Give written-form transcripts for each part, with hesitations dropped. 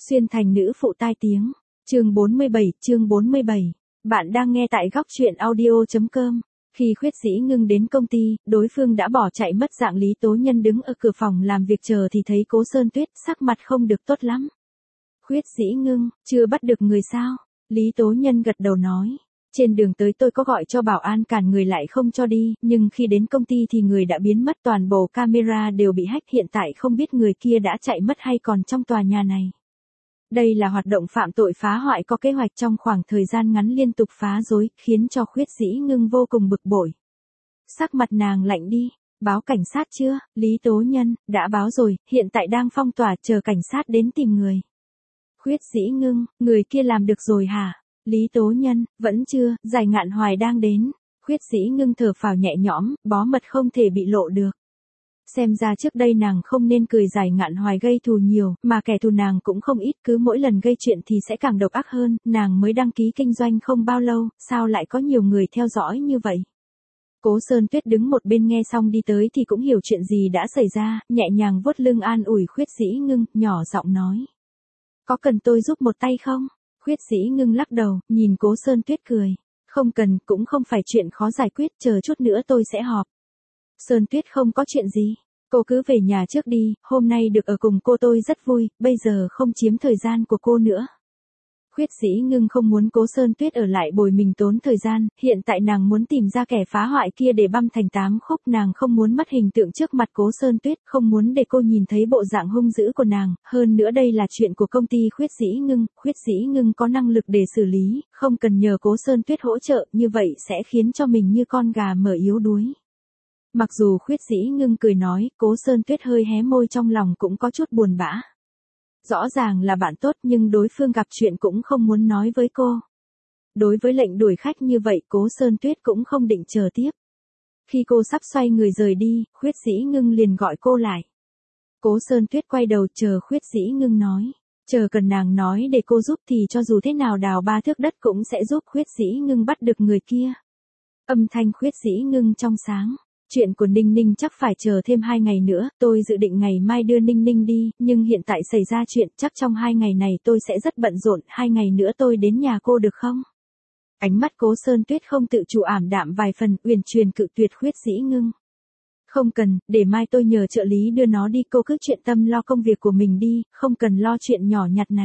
Xuyên thành nữ phụ tai tiếng. Chương 47. Bạn đang nghe tại góc truyện audio.com. Khi Khuyết Dĩ Ngưng đến công ty, đối phương đã bỏ chạy mất dạng. Lý Tố Nhân đứng ở cửa phòng làm việc chờ thì thấy Cố Sơn Tuyết, sắc mặt không được tốt lắm. Khuyết Dĩ Ngưng, chưa bắt được người sao? Lý Tố Nhân gật đầu nói. Trên đường tới tôi có gọi cho bảo an cản người lại không cho đi, nhưng khi đến công ty thì người đã biến mất, toàn bộ camera đều bị hack, hiện tại không biết người kia đã chạy mất hay còn trong tòa nhà này. Đây là hoạt động phạm tội phá hoại có kế hoạch trong khoảng thời gian ngắn liên tục phá rối, khiến cho Khuyết Dĩ Ngưng vô cùng bực bội. Sắc mặt nàng lạnh đi, báo cảnh sát chưa? Lý Tố Nhân, đã báo rồi, hiện tại đang phong tỏa chờ cảnh sát đến tìm người. Khuyết Dĩ Ngưng, người kia làm được rồi hả? Lý Tố Nhân, vẫn chưa, Giải Ngạn Hoài đang đến. Khuyết Dĩ Ngưng thở phào nhẹ nhõm, bó mật không thể bị lộ được. Xem ra trước đây nàng không nên cười Giải Ngạn Hoài gây thù nhiều, mà kẻ thù nàng cũng không ít, cứ mỗi lần gây chuyện thì sẽ càng độc ác hơn. Nàng mới đăng ký kinh doanh không bao lâu, sao lại có nhiều người theo dõi như vậy? Cố Sơn Tuyết đứng một bên nghe xong đi tới thì cũng hiểu chuyện gì đã xảy ra, nhẹ nhàng vuốt lưng an ủi Khuyết Dĩ Ngưng, nhỏ giọng nói. Có cần tôi giúp một tay không? Khuyết Dĩ Ngưng lắc đầu, nhìn Cố Sơn Tuyết cười. Không cần, cũng không phải chuyện khó giải quyết, chờ chút nữa tôi sẽ họp. Sơn Tuyết không có chuyện gì. Cô cứ về nhà trước đi, hôm nay được ở cùng cô tôi rất vui, bây giờ không chiếm thời gian của cô nữa. Khuyết Dĩ Ngưng không muốn Cố Sơn Tuyết ở lại bồi mình tốn thời gian, hiện tại nàng muốn tìm ra kẻ phá hoại kia để băm thành 8 khúc, nàng không muốn mất hình tượng trước mặt Cố Sơn Tuyết, không muốn để cô nhìn thấy bộ dạng hung dữ của nàng, hơn nữa đây là chuyện của công ty Khuyết Dĩ Ngưng có năng lực để xử lý, không cần nhờ Cố Sơn Tuyết hỗ trợ, như vậy sẽ khiến cho mình như con gà mở yếu đuối. Mặc dù Khuyết Dĩ Ngưng cười nói, Cố Sơn Tuyết hơi hé môi, trong lòng cũng có chút buồn bã. Rõ ràng là bạn tốt nhưng đối phương gặp chuyện cũng không muốn nói với cô. Đối với lệnh đuổi khách như vậy, Cố Sơn Tuyết cũng không định chờ tiếp. Khi cô sắp xoay người rời đi, Khuyết Dĩ Ngưng liền gọi cô lại. Cố Sơn Tuyết quay đầu chờ Khuyết Dĩ Ngưng nói. Chờ cần nàng nói để cô giúp thì cho dù thế nào đào 3 thước đất cũng sẽ giúp Khuyết Dĩ Ngưng bắt được người kia. Âm thanh Khuyết Dĩ Ngưng trong sáng. Chuyện của Ninh Ninh chắc phải chờ thêm 2 ngày nữa, tôi dự định ngày mai đưa Ninh Ninh đi, nhưng hiện tại xảy ra chuyện, chắc trong 2 ngày này tôi sẽ rất bận rộn, 2 ngày nữa tôi đến nhà cô được không? Ánh mắt Cố Sơn Tuyết không tự chủ ảm đạm vài phần, uyển chuyển cự tuyệt Khuyết Dĩ Ngưng. Không cần, để mai tôi nhờ trợ lý đưa nó đi, cô cứ chuyện tâm lo công việc của mình đi, không cần lo chuyện nhỏ nhặt này.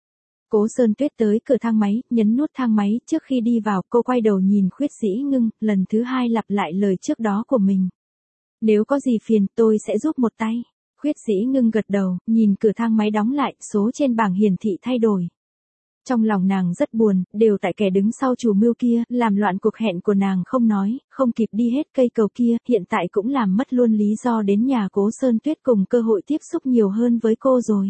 Cố Sơn Tuyết tới cửa thang máy, nhấn nút thang máy, trước khi đi vào, cô quay đầu nhìn Khuyết Dĩ Ngưng, lần thứ 2 lặp lại lời trước đó của mình. Nếu có gì phiền, tôi sẽ giúp một tay. Khuyết Dĩ Ngưng gật đầu, nhìn cửa thang máy đóng lại, số trên bảng hiển thị thay đổi. Trong lòng nàng rất buồn, đều tại kẻ đứng sau chủ mưu kia, làm loạn cuộc hẹn của nàng không nói, không kịp đi hết cây cầu kia, hiện tại cũng làm mất luôn lý do đến nhà Cố Sơn Tuyết cùng cơ hội tiếp xúc nhiều hơn với cô rồi.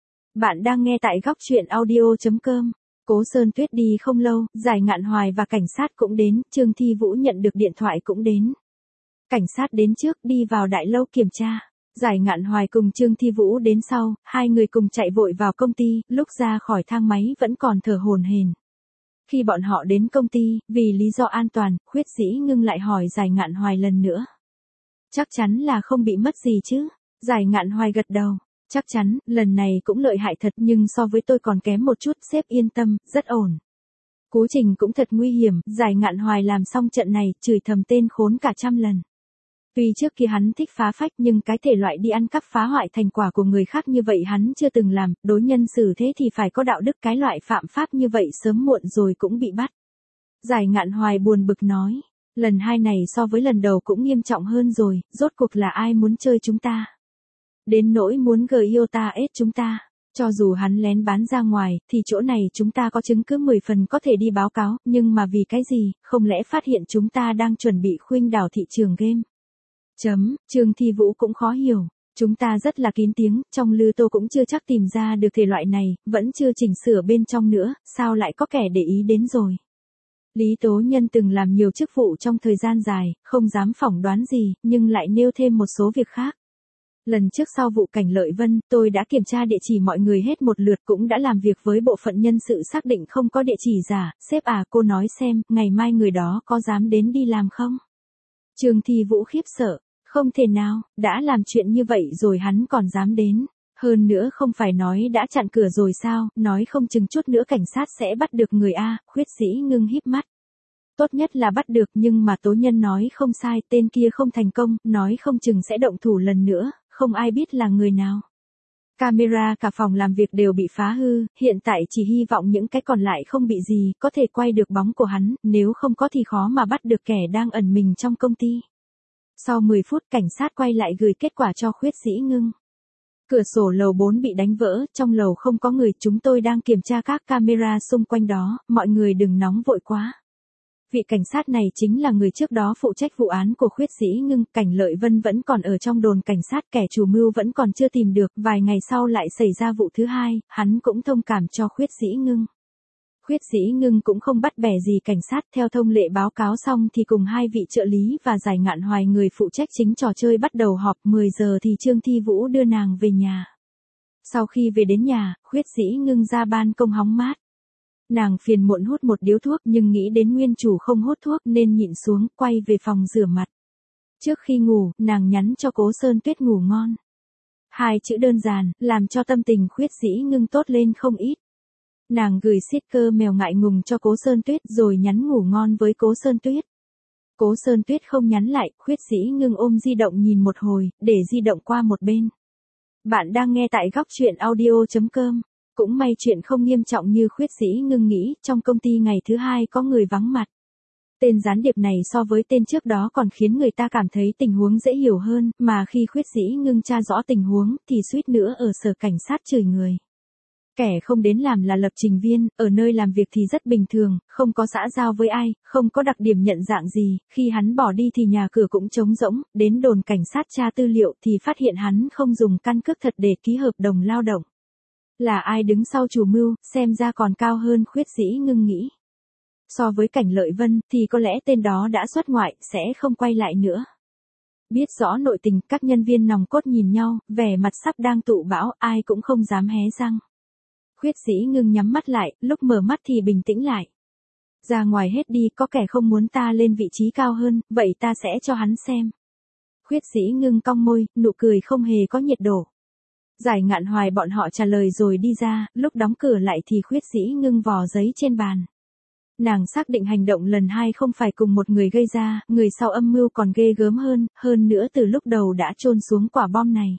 Bạn đang nghe tại góc truyện audio.com. Cố Sơn Tuyết đi không lâu, Giải Ngạn Hoài và cảnh sát cũng đến, Trương Thi Vũ nhận được điện thoại cũng đến. Cảnh sát đến trước, đi vào đại lâu kiểm tra. Giải Ngạn Hoài cùng Trương Thi Vũ đến sau, hai người cùng chạy vội vào công ty, lúc ra khỏi thang máy vẫn còn thở hổn hển. Khi bọn họ đến công ty, vì lý do an toàn, Khuyết Dĩ Ngưng lại hỏi Giải Ngạn Hoài lần nữa. Chắc chắn là không bị mất gì chứ? Giải Ngạn Hoài gật đầu. Chắc chắn, lần này cũng lợi hại thật nhưng so với tôi còn kém một chút, sếp yên tâm, rất ổn. Cú trình cũng thật nguy hiểm, Giải Ngạn Hoài làm xong trận này, chửi thầm tên khốn cả 100 lần. Tuy trước kia hắn thích phá phách nhưng cái thể loại đi ăn cắp phá hoại thành quả của người khác như vậy hắn chưa từng làm, đối nhân xử thế thì phải có đạo đức, cái loại phạm pháp như vậy sớm muộn rồi cũng bị bắt. Giải Ngạn Hoài buồn bực nói, lần 2 này so với lần đầu cũng nghiêm trọng hơn rồi, rốt cuộc là ai muốn chơi chúng ta? Đến nỗi muốn Giota ết chúng ta, cho dù hắn lén bán ra ngoài, thì chỗ này chúng ta có chứng cứ 10 phần có thể đi báo cáo, nhưng mà vì cái gì, không lẽ phát hiện chúng ta đang chuẩn bị khuynh đảo thị trường game? Trương Thi Vũ cũng khó hiểu, chúng ta rất là kín tiếng, trong Lư Tô cũng chưa chắc tìm ra được thể loại này, vẫn chưa chỉnh sửa bên trong nữa, sao lại có kẻ để ý đến rồi? Lý Tố Nhân từng làm nhiều chức vụ trong thời gian dài, không dám phỏng đoán gì, nhưng lại nêu thêm một số việc khác. Lần trước sau vụ Cảnh Lợi Vân, tôi đã kiểm tra địa chỉ mọi người hết một lượt, cũng đã làm việc với bộ phận nhân sự xác định không có địa chỉ giả. Sếp à, cô nói xem, ngày mai người đó có dám đến đi làm không? Trương Thi Vũ khiếp sợ, không thể nào, đã làm chuyện như vậy rồi hắn còn dám đến. Hơn nữa không phải nói đã chặn cửa rồi sao, nói không chừng chút nữa cảnh sát sẽ bắt được người A, Khuyết Dĩ Ngưng híp mắt. Tốt nhất là bắt được, nhưng mà tố nhân nói không sai, tên kia không thành công, nói không chừng sẽ động thủ lần nữa, không ai biết là người nào. Camera cả phòng làm việc đều bị phá hư, hiện tại chỉ hy vọng những cái còn lại không bị gì, có thể quay được bóng của hắn, nếu không có thì khó mà bắt được kẻ đang ẩn mình trong công ty. Sau 10 phút cảnh sát quay lại gửi kết quả cho Khuyết Dĩ Ngưng. Cửa sổ lầu 4 bị đánh vỡ, trong lầu không có người, chúng tôi đang kiểm tra các camera xung quanh đó, mọi người đừng nóng vội quá. Vị cảnh sát này chính là người trước đó phụ trách vụ án của Khuyết Dĩ Ngưng, Cảnh Lợi Vân vẫn còn ở trong đồn cảnh sát, kẻ chủ mưu vẫn còn chưa tìm được, vài ngày sau lại xảy ra vụ thứ hai, hắn cũng thông cảm cho Khuyết Dĩ Ngưng. Khuyết Dĩ Ngưng cũng không bắt bẻ gì cảnh sát, theo thông lệ báo cáo xong thì cùng hai vị trợ lý và Giải Ngạn Hoài người phụ trách chính trò chơi bắt đầu họp, 10 giờ thì Trương Thi Vũ đưa nàng về nhà. Sau khi về đến nhà, Khuyết Dĩ Ngưng ra ban công hóng mát. Nàng phiền muộn hút một điếu thuốc nhưng nghĩ đến nguyên chủ không hút thuốc nên nhịn xuống, quay về phòng rửa mặt. Trước khi ngủ, nàng nhắn cho Cố Sơn Tuyết ngủ ngon. Hai chữ đơn giản, làm cho tâm tình Khuyết Dĩ Ngưng tốt lên không ít. Nàng gửi sticker mèo ngại ngùng cho Cố Sơn Tuyết rồi nhắn ngủ ngon với Cố Sơn Tuyết. Cố Sơn Tuyết không nhắn lại, Khuyết Dĩ Ngưng ôm di động nhìn một hồi, để di động qua một bên. Bạn đang nghe tại góc truyện audio.com. Cũng may chuyện không nghiêm trọng như Khuyết Dĩ Ngưng nghĩ, trong công ty ngày thứ hai có người vắng mặt. Tên gián điệp này so với tên trước đó còn khiến người ta cảm thấy tình huống dễ hiểu hơn, mà khi Khuyết Dĩ Ngưng tra rõ tình huống thì suýt nữa ở sở cảnh sát chửi người. Kẻ không đến làm là lập trình viên, ở nơi làm việc thì rất bình thường, không có xã giao với ai, không có đặc điểm nhận dạng gì, khi hắn bỏ đi thì nhà cửa cũng trống rỗng, đến đồn cảnh sát tra tư liệu thì phát hiện hắn không dùng căn cước thật để ký hợp đồng lao động. Là ai đứng sau chủ mưu, xem ra còn cao hơn Khuyết Dĩ Ngưng nghĩ. So với Cảnh Lợi Vân thì có lẽ tên đó đã xuất ngoại, sẽ không quay lại nữa. Biết rõ nội tình, các nhân viên nòng cốt nhìn nhau, vẻ mặt sắp đang tụ bão, ai cũng không dám hé răng. Khuyết Dĩ Ngưng nhắm mắt lại, lúc mở mắt thì bình tĩnh lại. Ra ngoài hết đi, có kẻ không muốn ta lên vị trí cao hơn, vậy ta sẽ cho hắn xem. Khuyết Dĩ Ngưng cong môi, nụ cười không hề có nhiệt độ. Giải Ngạn Hoài bọn họ trả lời rồi đi ra, lúc đóng cửa lại thì Khuyết Dĩ Ngưng vò giấy trên bàn. Nàng xác định hành động lần hai không phải cùng một người gây ra, người sau âm mưu còn ghê gớm hơn nữa từ lúc đầu đã chôn xuống quả bom này.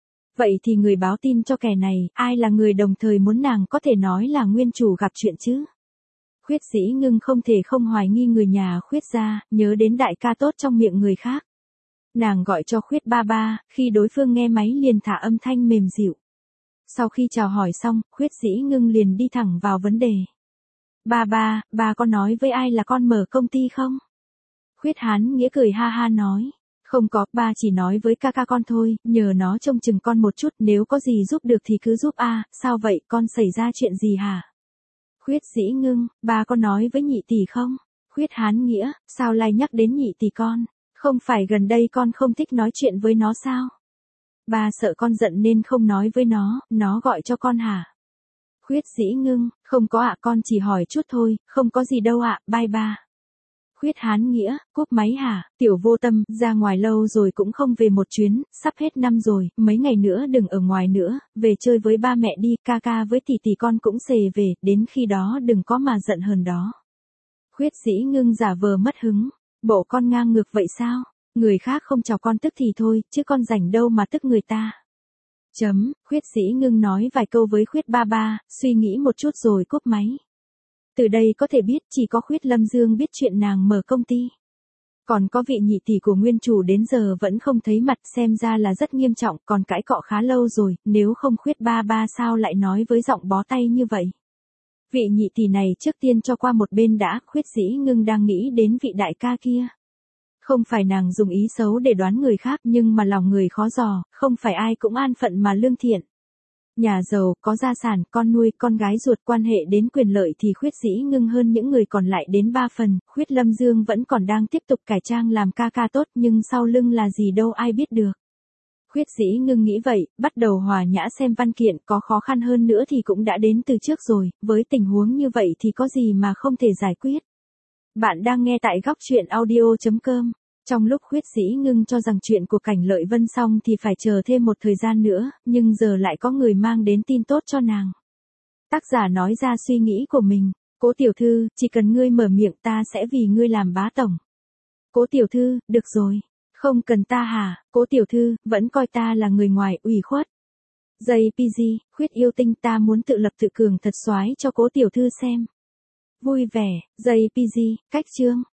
Vậy thì người báo tin cho kẻ này, ai là người đồng thời muốn nàng có thể nói là nguyên chủ gặp chuyện chứ? Khuyết Dĩ Ngưng không thể không hoài nghi người nhà Khuyết gia, nhớ đến đại ca tốt trong miệng người khác. Nàng gọi cho Khuyết ba ba, khi đối phương nghe máy liền thả âm thanh mềm dịu. Sau khi chào hỏi xong, Khuyết Dĩ Ngưng liền đi thẳng vào vấn đề. Ba ba, bà có nói với ai là con mở công ty không? Khuyết Hán Nghĩa cười ha ha nói. Không có, ba chỉ nói với ca ca con thôi, nhờ nó trông chừng con một chút, nếu có gì giúp được thì cứ giúp a. Sao vậy, con xảy ra chuyện gì hả? Khuyết Dĩ Ngưng, ba có nói với nhị tỷ không? Khuyết Hán Nghĩa, sao lại nhắc đến nhị tỷ con? Không phải gần đây con không thích nói chuyện với nó sao? Ba sợ con giận nên không nói với nó gọi cho con hả? Khuyết Dĩ Ngưng, không có ạ, con chỉ hỏi chút thôi, không có gì đâu ạ, bye ba. Khuyết Hán Nghĩa, cúp máy hả? Tiểu Vô Tâm, ra ngoài lâu rồi cũng không về một chuyến, sắp hết năm rồi, mấy ngày nữa đừng ở ngoài nữa, về chơi với ba mẹ đi, ca ca với tỷ tỷ con cũng xề về, đến khi đó đừng có mà giận hờn đó. Khuyết Dĩ Ngưng giả vờ mất hứng, bộ con ngang ngược vậy sao? Người khác không chào con tức thì thôi, chứ con rảnh đâu mà tức người ta. Khuyết Dĩ Ngưng nói vài câu với Khuyết ba ba, suy nghĩ một chút rồi cúp máy. Từ đây có thể biết chỉ có Khuyết Lâm Dương biết chuyện nàng mở công ty. Còn có vị nhị tỷ của nguyên chủ đến giờ vẫn không thấy mặt, xem ra là rất nghiêm trọng, còn cãi cọ khá lâu rồi, nếu không Khuyết ba ba sao lại nói với giọng bó tay như vậy. Vị nhị tỷ này trước tiên cho qua một bên đã, Khuyết Dĩ Ngưng đang nghĩ đến vị đại ca kia. Không phải nàng dùng ý xấu để đoán người khác nhưng mà lòng người khó dò, không phải ai cũng an phận mà lương thiện. Nhà giàu, có gia sản, con nuôi, con gái ruột, quan hệ đến quyền lợi thì Khuyết Dĩ Ngưng hơn những người còn lại đến 3 phần, Khuyết Lâm Dương vẫn còn đang tiếp tục cải trang làm ca ca tốt nhưng sau lưng là gì đâu ai biết được. Khuyết Dĩ Ngưng nghĩ vậy, bắt đầu hòa nhã xem văn kiện, có khó khăn hơn nữa thì cũng đã đến từ trước rồi, với tình huống như vậy thì có gì mà không thể giải quyết. Bạn đang nghe tại góc truyện audio.com. Trong lúc Khuyết Dĩ Ngưng cho rằng chuyện của Cảnh Lợi Vân xong thì phải chờ thêm một thời gian nữa, nhưng giờ lại có người mang đến tin tốt cho nàng. Tác giả nói ra suy nghĩ của mình, Cố tiểu thư, chỉ cần ngươi mở miệng ta sẽ vì ngươi làm bá tổng. Cố tiểu thư, được rồi. Không cần ta hả, Cố tiểu thư, vẫn coi ta là người ngoài, ủy khuất. JPG, Khuyết yêu tinh ta muốn tự lập tự cường thật soái cho Cố tiểu thư xem. Vui vẻ, JPG, cách chương.